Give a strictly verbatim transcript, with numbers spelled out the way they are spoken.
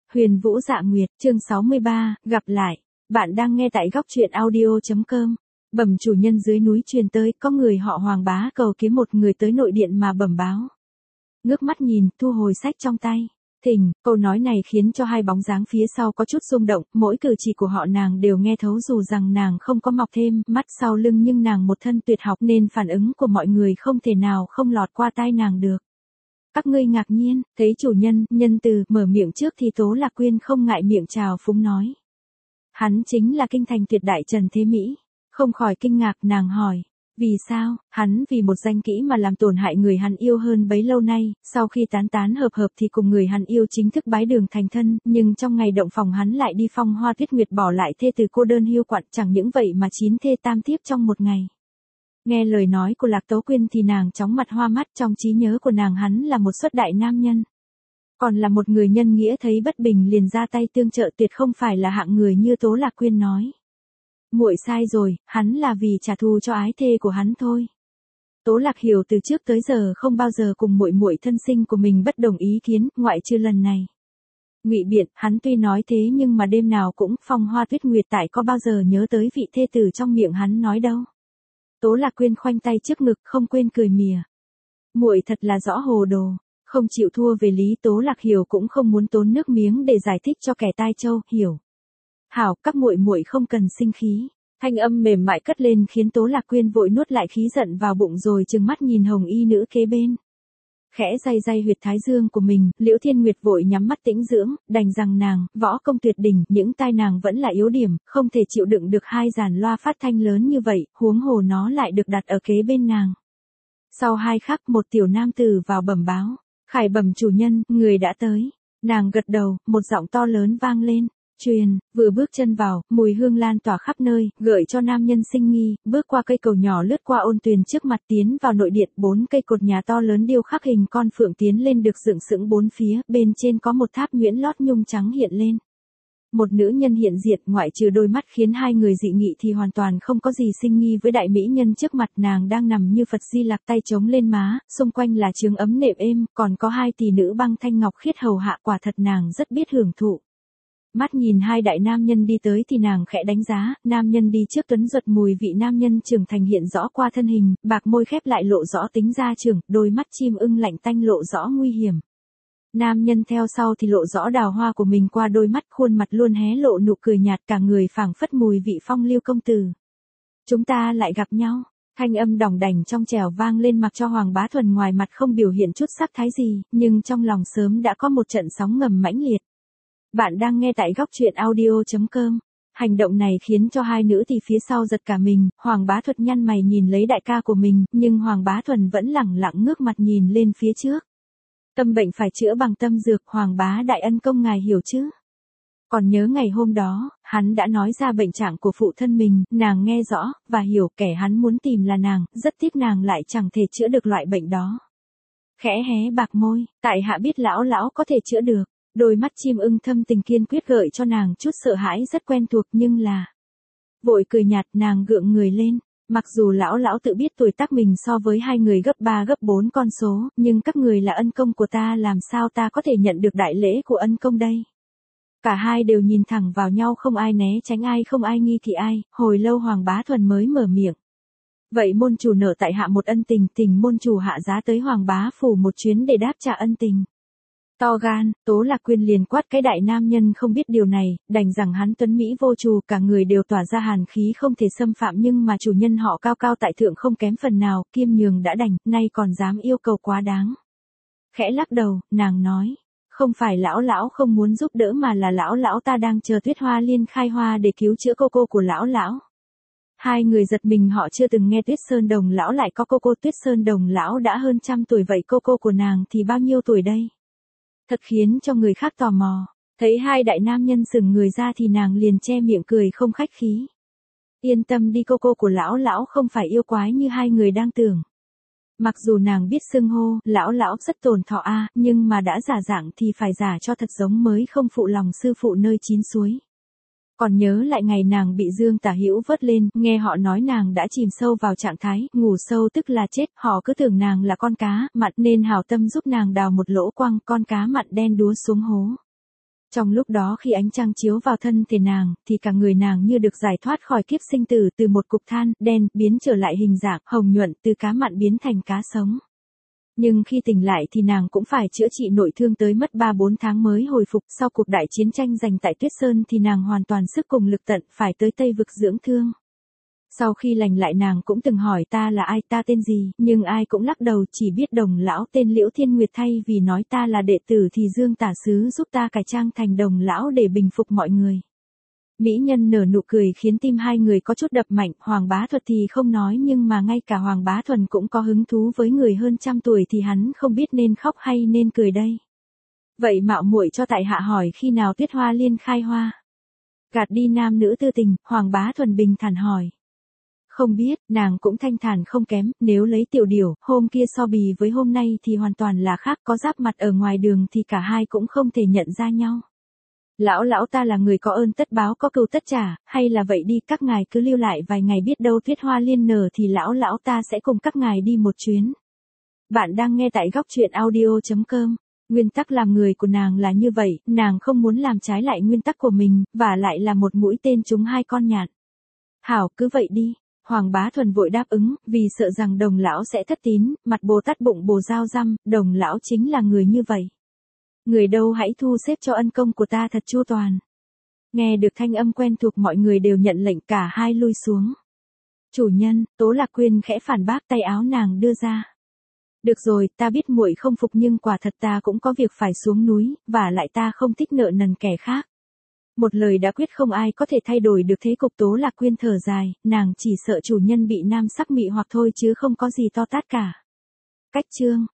Huyền Vũ Dạ Nguyệt, chương sáu mươi ba, gặp lại. Bạn đang nghe tại góc truyện audio chấm com. Bẩm chủ nhân, dưới núi truyền tới, có người họ Hoàng bá cầu kiếm một người tới nội điện mà bẩm báo. Ngước mắt nhìn, thu hồi sách trong tay. Thình, câu nói này khiến cho hai bóng dáng phía sau có chút rung động, mỗi cử chỉ của họ nàng đều nghe thấu dù rằng nàng không có mọc thêm mắt sau lưng nhưng nàng một thân tuyệt học nên phản ứng của mọi người không thể nào không lọt qua tai nàng được. Các ngươi ngạc nhiên, thấy chủ nhân, nhân từ, mở miệng trước thì Tố Lạc Quyên không ngại miệng chào phúng nói. Hắn chính là kinh thành tuyệt đại Trần Thế Mỹ. Không khỏi kinh ngạc, nàng hỏi. Vì sao? Hắn vì một danh kỹ mà làm tổn hại người hắn yêu hơn bấy lâu nay, sau khi tán tán hợp hợp thì cùng người hắn yêu chính thức bái đường thành thân, nhưng trong ngày động phòng hắn lại đi phong hoa tuyết nguyệt bỏ lại thê từ cô đơn hiu quạnh, chẳng những vậy mà chín thê tam thiếp trong một ngày. Nghe lời nói của Lạc Tố Quyên thì nàng chóng mặt hoa mắt, trong trí nhớ của nàng hắn là một xuất đại nam nhân. Còn là một người nhân nghĩa, thấy bất bình liền ra tay tương trợ, tuyệt không phải là hạng người như Tố Lạc Quyên nói. Muội sai rồi, hắn là vì trả thù cho ái thê của hắn thôi. Tố Lạc Hiểu từ trước tới giờ không bao giờ cùng muội muội thân sinh của mình bất đồng ý kiến, ngoại trừ lần này. Ngụy biện, hắn tuy nói thế nhưng mà đêm nào cũng phong hoa tuyết nguyệt, tại có bao giờ nhớ tới vị thê tử trong miệng hắn nói đâu. Tố Lạc Quyên khoanh tay trước ngực, không quên cười mỉa. Muội thật là rõ hồ đồ, không chịu thua về lý. Tố Lạc Hiểu cũng không muốn tốn nước miếng để giải thích cho kẻ tai châu, hiểu. Hảo, các muội muội không cần sinh khí. Thanh âm mềm mại cất lên khiến Tố Lạc Quyên vội nuốt lại khí giận vào bụng rồi trừng mắt nhìn hồng y nữ kế bên. Khẽ day day huyệt thái dương của mình, Liễu Thiên Nguyệt vội nhắm mắt tĩnh dưỡng, đành rằng nàng, võ công tuyệt đỉnh, những tai nàng vẫn là yếu điểm, không thể chịu đựng được hai dàn loa phát thanh lớn như vậy, huống hồ nó lại được đặt ở kế bên nàng. Sau hai khắc, một tiểu nam tử vào bẩm báo. Khải bẩm chủ nhân, người đã tới. Nàng gật đầu, một giọng to lớn vang lên. Truyền, vừa bước chân vào, mùi hương lan tỏa khắp nơi, gợi cho nam nhân sinh nghi, bước qua cây cầu nhỏ lướt qua ôn tuyền trước mặt tiến vào nội điện, bốn cây cột nhà to lớn điêu khắc hình con phượng tiến lên được dựng sững bốn phía, bên trên có một tháp nhuyễn lót nhung trắng hiện lên. Một nữ nhân hiện diện, ngoại trừ đôi mắt khiến hai người dị nghị thì hoàn toàn không có gì sinh nghi với đại mỹ nhân trước mặt. Nàng đang nằm như Phật Di Lặc, tay chống lên má, xung quanh là chướng ấm nệm êm, còn có hai tỷ nữ băng thanh ngọc khiết hầu hạ, quả thật nàng rất biết hưởng thụ. Mắt nhìn hai đại nam nhân đi tới thì nàng khẽ đánh giá, nam nhân đi trước tuấn giật, mùi vị nam nhân trưởng thành hiện rõ qua thân hình, bạc môi khép lại lộ rõ tính gia trưởng, đôi mắt chim ưng lạnh tanh lộ rõ nguy hiểm. Nam nhân theo sau thì lộ rõ đào hoa của mình qua đôi mắt, khuôn mặt luôn hé lộ nụ cười nhạt, cả người phảng phất mùi vị phong lưu công tử. Chúng ta lại gặp nhau. Thanh âm đỏng đảnh trong trẻo vang lên, mặc cho Hoàng Bá Thuần ngoài mặt không biểu hiện chút sắc thái gì, nhưng trong lòng sớm đã có một trận sóng ngầm mãnh liệt. Bạn đang nghe tại góc truyện audio chấm com. Hành động này khiến cho hai nữ thì phía sau giật cả mình, Hoàng Bá Thuật nhăn mày nhìn lấy đại ca của mình, nhưng Hoàng Bá Thuần vẫn lẳng lặng ngước mặt nhìn lên phía trước. Tâm bệnh phải chữa bằng tâm dược, Hoàng Bá đại ân công ngài hiểu chứ? Còn nhớ ngày hôm đó, hắn đã nói ra bệnh trạng của phụ thân mình, nàng nghe rõ, và hiểu kẻ hắn muốn tìm là nàng, rất tiếc nàng lại chẳng thể chữa được loại bệnh đó. Khẽ hé bạc môi, tại hạ biết lão lão có thể chữa được. Đôi mắt chim ưng thâm tình kiên quyết gợi cho nàng chút sợ hãi rất quen thuộc, nhưng là... Vội cười nhạt, nàng gượng người lên. Mặc dù lão lão tự biết tuổi tác mình so với hai người gấp ba gấp bốn con số, nhưng các người là ân công của ta, làm sao ta có thể nhận được đại lễ của ân công đây? Cả hai đều nhìn thẳng vào nhau, không ai né tránh ai, không ai nghi thị ai, hồi lâu Hoàng Bá Thuần mới mở miệng. Vậy môn chủ nợ tại hạ một ân tình, tình môn chủ hạ giá tới Hoàng Bá phủ một chuyến để đáp trả ân tình. To gan, Tố Lạc Quyên liền quát cái đại nam nhân không biết điều này, đành rằng hắn tuấn Mỹ vô trù, cả người đều tỏa ra hàn khí không thể xâm phạm, nhưng mà chủ nhân họ cao cao tại thượng không kém phần nào, kiêm nhường đã đành, nay còn dám yêu cầu quá đáng. Khẽ lắc đầu, nàng nói, không phải lão lão không muốn giúp đỡ mà là lão lão ta đang chờ Tuyết Hoa Liên khai hoa để cứu chữa cô cô của lão lão. Hai người giật mình, họ chưa từng nghe Tuyết Sơn Đồng lão lại có cô cô. Tuyết Sơn Đồng lão đã hơn trăm tuổi, vậy cô cô của nàng thì bao nhiêu tuổi đây? Thật khiến cho người khác tò mò. Thấy hai đại nam nhân sừng người ra thì nàng liền che miệng cười không khách khí. Yên tâm đi, cô cô của lão lão không phải yêu quái như hai người đang tưởng. Mặc dù nàng biết xưng hô lão lão rất tổn thọ a, nhưng mà đã giả dạng thì phải giả cho thật giống mới không phụ lòng sư phụ nơi chín suối. Còn nhớ lại ngày nàng bị Dương Tả Hữu vớt lên, nghe họ nói nàng đã chìm sâu vào trạng thái ngủ sâu tức là chết, họ cứ tưởng nàng là con cá mặn nên hảo tâm giúp nàng đào một lỗ quăng con cá mặn đen đúa xuống hố. Trong lúc đó khi ánh trăng chiếu vào thân thể nàng, thì cả người nàng như được giải thoát khỏi kiếp sinh tử, từ một cục than, đen, biến trở lại hình dạng, hồng nhuận, từ cá mặn biến thành cá sống. Nhưng khi tỉnh lại thì nàng cũng phải chữa trị nội thương tới mất ba bốn tháng mới hồi phục, sau cuộc đại chiến tranh giành tại Tuyết Sơn thì nàng hoàn toàn sức cùng lực tận, phải tới Tây Vực dưỡng thương. Sau khi lành lại nàng cũng từng hỏi ta là ai, ta tên gì, nhưng ai cũng lắc đầu, chỉ biết Đồng lão tên Liễu Thiên Nguyệt, thay vì nói ta là đệ tử thì Dương tả sứ giúp ta cải trang thành Đồng lão để bình phục mọi người. Mỹ nhân nở nụ cười khiến tim hai người có chút đập mạnh, Hoàng Bá Thuật thì không nói, nhưng mà ngay cả Hoàng Bá Thuần cũng có hứng thú với người hơn trăm tuổi thì hắn không biết nên khóc hay nên cười đây. Vậy mạo muội cho tại hạ hỏi khi nào Tuyết Hoa Liên khai hoa? Gạt đi nam nữ tư tình, Hoàng Bá Thuần bình thản hỏi. Không biết, nàng cũng thanh thản không kém, nếu lấy Tiểu Điểu, hôm kia so bì với hôm nay thì hoàn toàn là khác, có giáp mặt ở ngoài đường thì cả hai cũng không thể nhận ra nhau. Lão lão ta là người có ơn tất báo, có cừu tất trả, hay là vậy đi, các ngài cứ lưu lại vài ngày, biết đâu Tuyết Hoa Liên nở thì lão lão ta sẽ cùng các ngài đi một chuyến. Bạn đang nghe tại góc truyện audio chấm com. Nguyên tắc làm người của nàng là như vậy, nàng không muốn làm trái lại nguyên tắc của mình, và lại là một mũi tên trúng hai con nhạn. Hảo, cứ vậy đi. Hoàng Bá Thuần vội đáp ứng, vì sợ rằng Đồng lão sẽ thất tín, mặt Bồ Tát bụng bồ dao răm, Đồng lão chính là người như vậy. Người đâu hãy thu xếp cho ân công của ta thật chu toàn. Nghe được thanh âm quen thuộc, mọi người đều nhận lệnh, cả hai lui xuống. Chủ nhân, Tố Lạc Quyên khẽ phản bác, tay áo nàng đưa ra. Được rồi, ta biết muội không phục, nhưng quả thật ta cũng có việc phải xuống núi, và lại ta không thích nợ nần kẻ khác. Một lời đã quyết, không ai có thể thay đổi được thế cục. Tố Lạc Quyên thở dài, nàng chỉ sợ chủ nhân bị nam sắc mị hoặc thôi chứ không có gì to tát cả. Cách chương